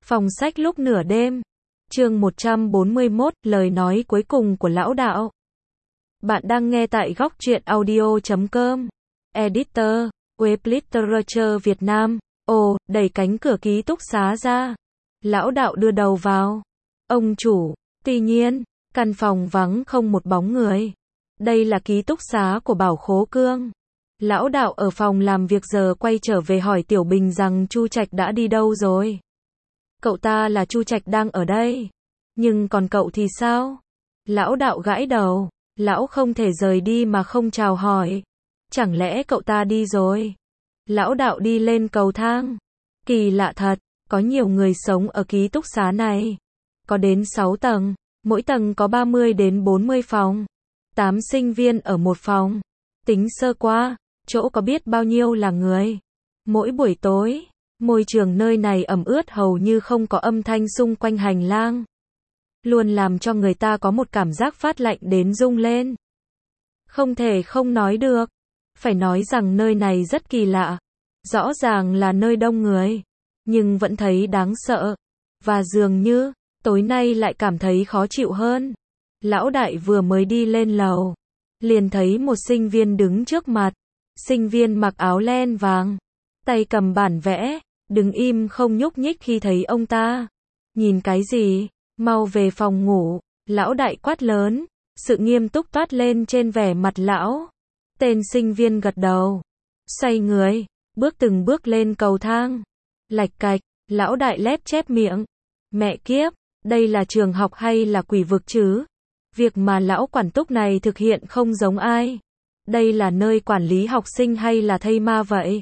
Phòng sách lúc nửa đêm. Chương 141, lời nói cuối cùng của lão đạo. Bạn đang nghe tại góc truyện audio.com. Editor, Web Literature Việt Nam. Ồ, đẩy cánh cửa ký túc xá ra. Lão đạo đưa đầu vào. Ông chủ, tuy nhiên, căn phòng vắng không một bóng người. Đây là ký túc xá của Bảo Khố Cương. Lão đạo ở phòng làm việc giờ quay trở về hỏi Tiểu Bình rằng Chu Trạch đã đi đâu rồi. Cậu ta là Chu Trạch đang ở đây. Nhưng còn cậu thì sao? Lão đạo gãi đầu. Lão không thể rời đi mà không chào hỏi. Chẳng lẽ cậu ta đi rồi? Lão đạo đi lên cầu thang. Kỳ lạ thật, có nhiều người sống ở ký túc xá này. Có đến 6 tầng, mỗi tầng có 30 đến 40 phòng. 8 sinh viên ở một phòng. Tính sơ qua, chỗ có biết bao nhiêu là người. Mỗi buổi tối, môi trường nơi này ẩm ướt hầu như không có âm thanh xung quanh hành lang. Luôn làm cho người ta có một cảm giác phát lạnh đến rung lên. Không thể không nói được. Phải nói rằng nơi này rất kỳ lạ. Rõ ràng là nơi đông người. Nhưng vẫn thấy đáng sợ. Và dường như, tối nay lại cảm thấy khó chịu hơn. Lão đại vừa mới đi lên lầu. Liền thấy một sinh viên đứng trước mặt. Sinh viên mặc áo len vàng. Tay cầm bản vẽ. Đứng im không nhúc nhích khi thấy ông ta. Nhìn cái gì? Mau về phòng ngủ. Lão đại quát lớn. Sự nghiêm túc toát lên trên vẻ mặt lão. Tên sinh viên gật đầu. Xoay người. Bước từng bước lên cầu thang. Lạch cạch. Lão đại lép chép miệng. Mẹ kiếp. Đây là trường học hay là quỷ vực chứ? Việc mà lão quản túc này thực hiện không giống ai. Đây là nơi quản lý học sinh hay là thây ma vậy?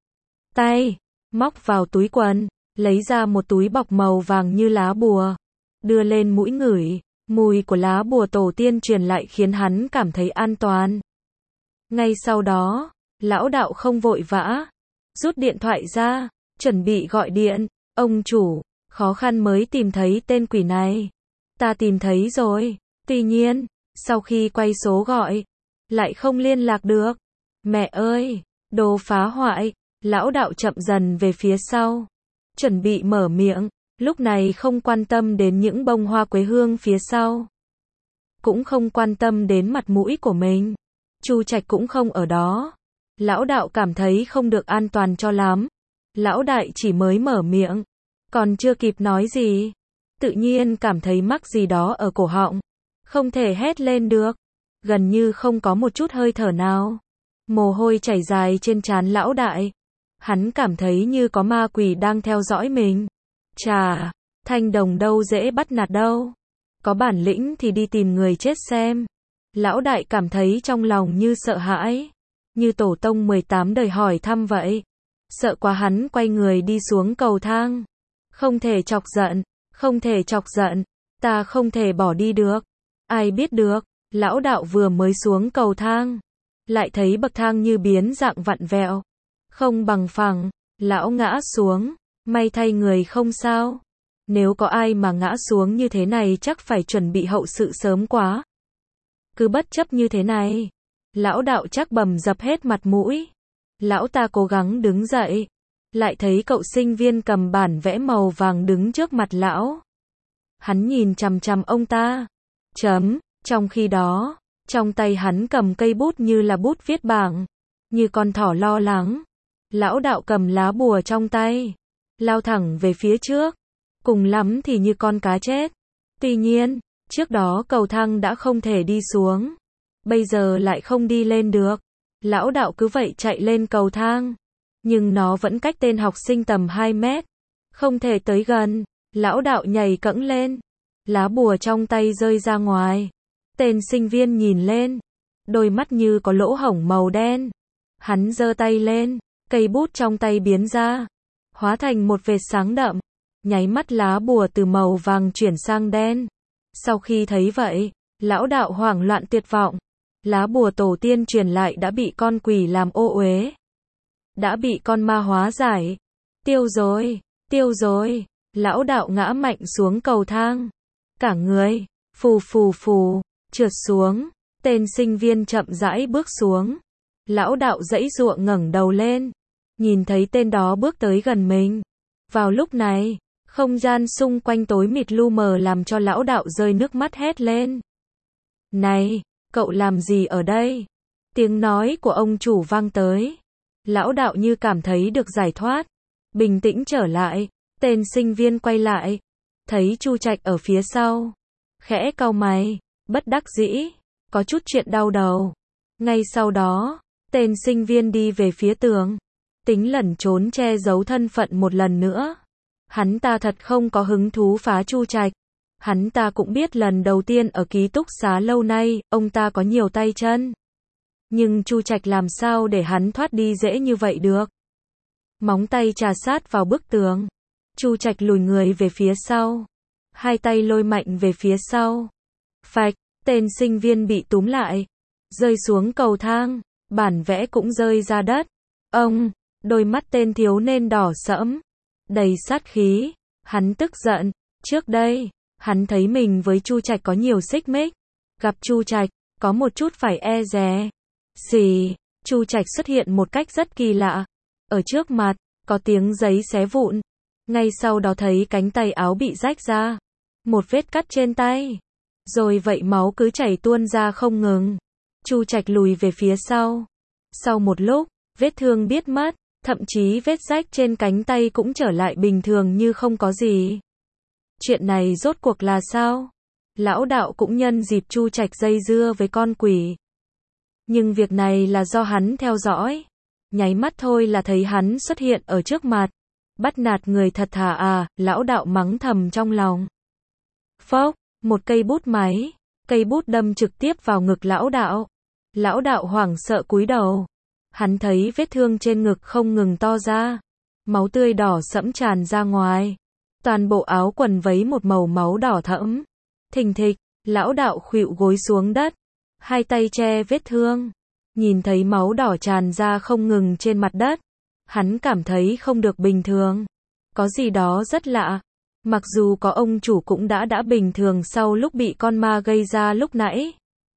Tay. Móc vào túi quần. Lấy ra một túi bọc màu vàng như lá bùa. Đưa lên mũi ngửi. Mùi của lá bùa tổ tiên truyền lại khiến hắn cảm thấy an toàn. Ngay sau đó, lão đạo không vội vã. Rút điện thoại ra. Chuẩn bị gọi điện. Ông chủ, khó khăn mới tìm thấy tên quỷ này. Ta tìm thấy rồi. Tuy nhiên, sau khi quay số gọi, lại không liên lạc được. Mẹ ơi, đồ phá hoại. Lão đạo chậm dần về phía sau. Chuẩn bị mở miệng. Lúc này không quan tâm đến những bông hoa quế hương phía sau. Cũng không quan tâm đến mặt mũi của mình. Chu Trạch cũng không ở đó. Lão đạo cảm thấy không được an toàn cho lắm. Lão đại chỉ mới mở miệng. Còn chưa kịp nói gì. Tự nhiên cảm thấy mắc gì đó ở cổ họng. Không thể hét lên được. Gần như không có một chút hơi thở nào. Mồ hôi chảy dài trên trán lão đại. Hắn cảm thấy như có ma quỷ đang theo dõi mình. Chà, thanh đồng đâu dễ bắt nạt đâu. Có bản lĩnh thì đi tìm người chết xem. Lão đại cảm thấy trong lòng như sợ hãi. Như tổ tông 18 đời hỏi thăm vậy. Sợ quá hắn quay người đi xuống cầu thang. Không thể chọc giận, không thể chọc giận. Ta không thể bỏ đi được. Ai biết được, lão đạo vừa mới xuống cầu thang. Lại thấy bậc thang như biến dạng vặn vẹo. Không bằng phẳng, lão ngã xuống. May thay người không sao. Nếu có ai mà ngã xuống như thế này chắc phải chuẩn bị hậu sự sớm quá. Cứ bất chấp như thế này. Lão đạo chắc bầm dập hết mặt mũi. Lão ta cố gắng đứng dậy. Lại thấy cậu sinh viên cầm bản vẽ màu vàng đứng trước mặt lão. Hắn nhìn chằm chằm ông ta. Trong khi đó, trong tay hắn cầm cây bút như là bút viết bảng. Như con thỏ lo lắng. Lão đạo cầm lá bùa trong tay. Lao thẳng về phía trước. Cùng lắm thì như con cá chết. Tuy nhiên, trước đó cầu thang đã không thể đi xuống. Bây giờ lại không đi lên được. Lão đạo cứ vậy chạy lên cầu thang. Nhưng nó vẫn cách tên học sinh tầm 2 mét. Không thể tới gần. Lão đạo nhảy cẫng lên. Lá bùa trong tay rơi ra ngoài. Tên sinh viên nhìn lên. Đôi mắt như có lỗ hổng màu đen. Hắn giơ tay lên. Cây bút trong tay biến ra. Hóa thành một vệt sáng đậm. Nháy mắt lá bùa từ màu vàng chuyển sang đen. Sau khi thấy vậy, lão đạo hoảng loạn tuyệt vọng. Lá bùa tổ tiên truyền lại đã bị con quỷ làm ô uế. Đã bị con ma hóa giải. Tiêu rồi, tiêu rồi. Lão đạo ngã mạnh xuống cầu thang. Cả người, phù phù phù, trượt xuống. Tên sinh viên chậm rãi bước xuống. Lão đạo giãy giụa ngẩng đầu lên. Nhìn thấy tên đó bước tới gần mình. Vào lúc này, Không gian xung quanh tối mịt lu mờ làm cho lão đạo rơi nước mắt hét lên. Này, cậu làm gì ở đây? Tiếng nói của ông chủ vang tới. Lão đạo như cảm thấy được giải thoát. Bình tĩnh trở lại. Tên sinh viên quay lại. Thấy Chu Trạch ở phía sau. Khẽ cau mày. Bất đắc dĩ. Có chút chuyện đau đầu. Ngay sau đó, tên sinh viên đi về phía tường. Tính lẩn trốn che giấu thân phận một lần nữa. Hắn ta thật không có hứng thú phá Chu Trạch. Hắn ta cũng biết lần đầu tiên ở ký túc xá lâu nay, ông ta có nhiều tay chân. Nhưng Chu Trạch làm sao để hắn thoát đi dễ như vậy được? Móng tay chà sát vào bức tường. Chu Trạch lùi người về phía sau. Hai tay lôi mạnh về phía sau. Phạch, tên sinh viên bị túm lại. Rơi xuống cầu thang. Bản vẽ cũng rơi ra đất. Ông, đôi mắt tên thiếu niên đỏ sẫm. Đầy sát khí. Hắn tức giận. Trước đây, hắn thấy mình với Chu Trạch có nhiều xích mích. Gặp Chu Trạch, có một chút phải e dè. Xì, Chu Trạch xuất hiện một cách rất kỳ lạ. Ở trước mặt, có tiếng giấy xé vụn. Ngay sau đó thấy cánh tay áo bị rách ra. Một vết cắt trên tay. Rồi vậy máu cứ chảy tuôn ra không ngừng. Chu Trạch lùi về phía sau. Sau một lúc, vết thương biết mất. Thậm chí vết rách trên cánh tay cũng trở lại bình thường như không có gì. Chuyện này rốt cuộc là sao? Lão đạo cũng nhân dịp Chu Trạch dây dưa với con quỷ. Nhưng việc này là do hắn theo dõi. Nháy mắt thôi là thấy hắn xuất hiện ở trước mặt. Bắt nạt người thật thà à, lão đạo mắng thầm trong lòng. Phốc, một cây bút máy. Cây bút đâm trực tiếp vào ngực lão đạo. Lão đạo hoảng sợ cúi đầu. Hắn thấy vết thương trên ngực không ngừng to ra. Máu tươi đỏ sẫm tràn ra ngoài. Toàn bộ áo quần váy một màu máu đỏ thẫm. Thình thịch, lão đạo khuỵu gối xuống đất. Hai tay che vết thương. Nhìn thấy máu đỏ tràn ra không ngừng trên mặt đất. Hắn cảm thấy không được bình thường. Có gì đó rất lạ. Mặc dù có ông chủ cũng đã bình thường sau lúc bị con ma gây ra lúc nãy.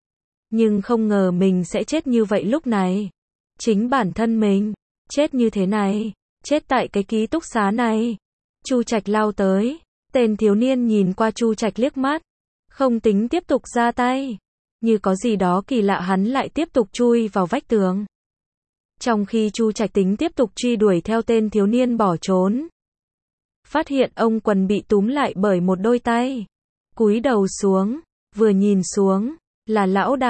Nhưng không ngờ mình sẽ chết như vậy lúc này. Chính bản thân mình. Chết như thế này. Chết tại cái ký túc xá này. Chu Trạch lao tới. Tên thiếu niên nhìn qua Chu Trạch liếc mắt. Không tính tiếp tục ra tay. Như có gì đó kỳ lạ hắn lại tiếp tục chui vào vách tường. Trong khi Chu Trạch tính tiếp tục truy đuổi theo tên thiếu niên bỏ trốn. Phát hiện ông quần bị túm lại bởi một đôi tay. Cúi đầu xuống. Vừa nhìn xuống. Là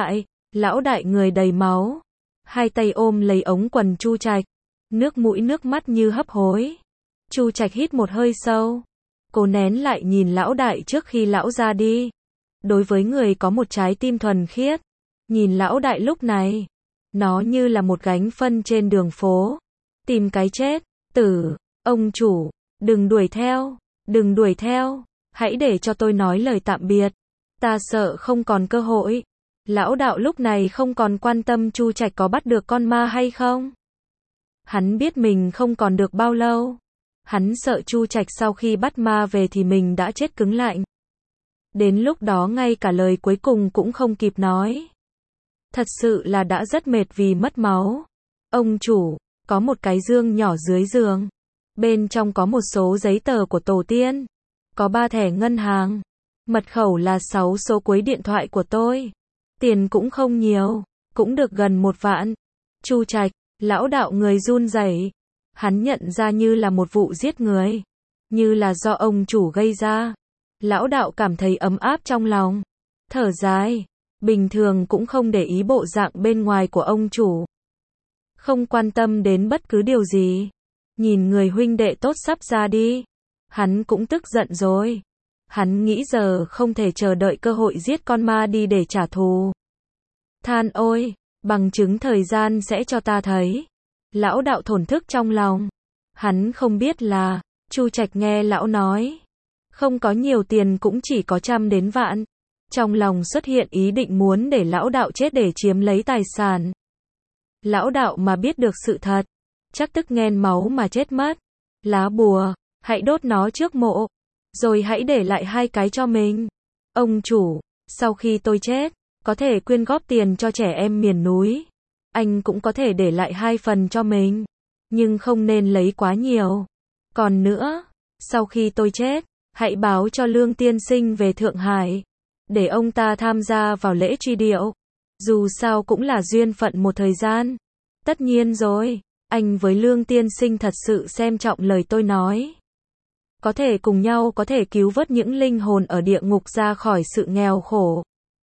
lão đại người đầy máu. Hai tay ôm lấy ống quần Chu Trạch. Nước mũi nước mắt như hấp hối. Chu Trạch hít một hơi sâu. Cố nén lại nhìn lão đại trước khi lão ra đi. Đối với người có một trái tim thuần khiết. Nhìn lão đại lúc này. Nó như là một gánh phân trên đường phố. Tìm cái chết. Tử. Ông chủ. Đừng đuổi theo. Đừng đuổi theo. Hãy để cho tôi nói lời tạm biệt. Ta sợ không còn cơ hội. Lão đạo lúc này không còn quan tâm Chu Trạch có bắt được con ma hay không. Hắn biết mình không còn được bao lâu. Hắn sợ Chu Trạch sau khi bắt ma về thì mình đã chết cứng lạnh. Đến lúc đó ngay cả lời cuối cùng cũng không kịp nói. Thật sự là đã rất mệt vì mất máu. Ông chủ, có một cái dương nhỏ dưới giường. Bên trong có một số giấy tờ của tổ tiên. Có 3 thẻ ngân hàng. Mật khẩu là 6 số cuối điện thoại của tôi. Tiền cũng không nhiều, cũng được gần 1 vạn. Chu Trạch, lão đạo người run rẩy. Hắn nhận ra như là một vụ giết người. Như là do ông chủ gây ra. Lão đạo cảm thấy ấm áp trong lòng. Thở dài. Bình thường cũng không để ý bộ dạng bên ngoài của ông chủ. Không quan tâm đến bất cứ điều gì. Nhìn người huynh đệ tốt sắp ra đi. Hắn cũng tức giận rồi. Hắn nghĩ giờ không thể chờ đợi cơ hội giết con ma đi để trả thù. Than ôi, bằng chứng thời gian sẽ cho ta thấy. Lão đạo thổn thức trong lòng. Hắn không biết là, Chu Trạch nghe lão nói. Không có nhiều tiền cũng chỉ có trăm đến vạn. Trong lòng xuất hiện ý định muốn để lão đạo chết để chiếm lấy tài sản. Lão đạo mà biết được sự thật. Chắc tức nghẹn máu mà chết mất. Lá bùa, hãy đốt nó trước mộ. Rồi hãy để lại 2 cái cho mình. Ông chủ, sau khi tôi chết, có thể quyên góp tiền cho trẻ em miền núi. Anh cũng có thể để lại 2 phần cho mình. Nhưng không nên lấy quá nhiều. Còn nữa, Sau khi tôi chết, hãy báo cho Lương tiên sinh về Thượng Hải, để ông ta tham gia vào lễ truy điệu. Dù sao cũng là duyên phận một thời gian. Tất nhiên rồi, anh với Lương tiên sinh thật sự xem trọng lời tôi nói. Có thể cùng nhau có thể cứu vớt những linh hồn ở địa ngục ra khỏi sự nghèo khổ.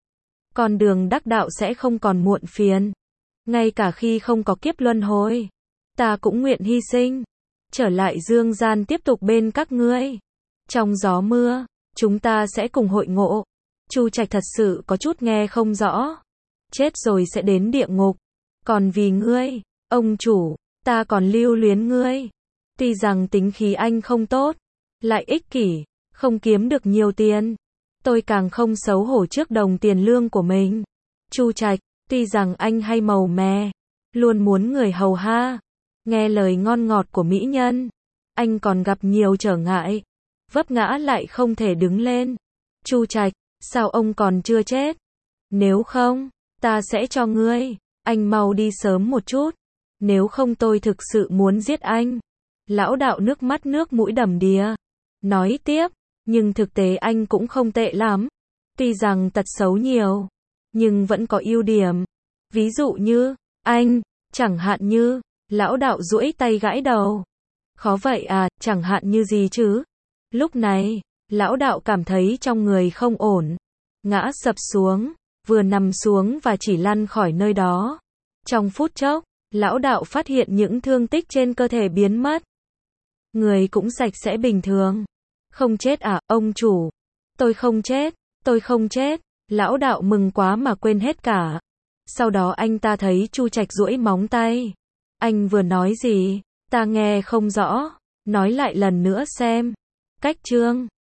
Con đường đắc đạo sẽ không còn muộn phiền. Ngay cả khi không có kiếp luân hồi, ta cũng nguyện hy sinh, trở lại dương gian tiếp tục bên các ngươi. Trong gió mưa, chúng ta sẽ cùng hội ngộ. Chu Trạch thật sự có chút nghe không rõ. Chết rồi sẽ đến địa ngục. Còn vì ngươi, ông chủ, ta còn lưu luyến ngươi. Tuy rằng tính khí anh không tốt, lại ích kỷ, không kiếm được nhiều tiền. Tôi càng không xấu hổ trước đồng tiền lương của mình. Chu Trạch, tuy rằng anh hay màu mè, luôn muốn người hầu ha, nghe lời ngon ngọt của mỹ nhân, anh còn gặp nhiều trở ngại, vấp ngã lại không thể đứng lên. Chu Trạch, sao ông còn chưa chết? Nếu không, ta sẽ cho ngươi, anh mau đi sớm một chút, nếu không tôi thực sự muốn giết anh. Lão đạo nước mắt nước mũi đầm đìa, nói tiếp, nhưng thực tế anh cũng không tệ lắm. Tuy rằng tật xấu nhiều, nhưng vẫn có ưu điểm. Ví dụ như, anh, chẳng hạn như, lão đạo duỗi tay gãi đầu. Khó vậy à, chẳng hạn như gì chứ? Lúc này, lão đạo cảm thấy trong người không ổn, ngã sập xuống, vừa nằm xuống và chỉ lăn khỏi nơi đó. Trong phút chốc, lão đạo phát hiện những thương tích trên cơ thể biến mất. Người cũng sạch sẽ bình thường. Không chết à, ông chủ? Tôi không chết, tôi không chết. Lão đạo mừng quá mà quên hết cả. Sau đó anh ta thấy Chu Trạch duỗi móng tay. Anh vừa nói gì? Ta nghe không rõ. Nói lại lần nữa xem. Cách chương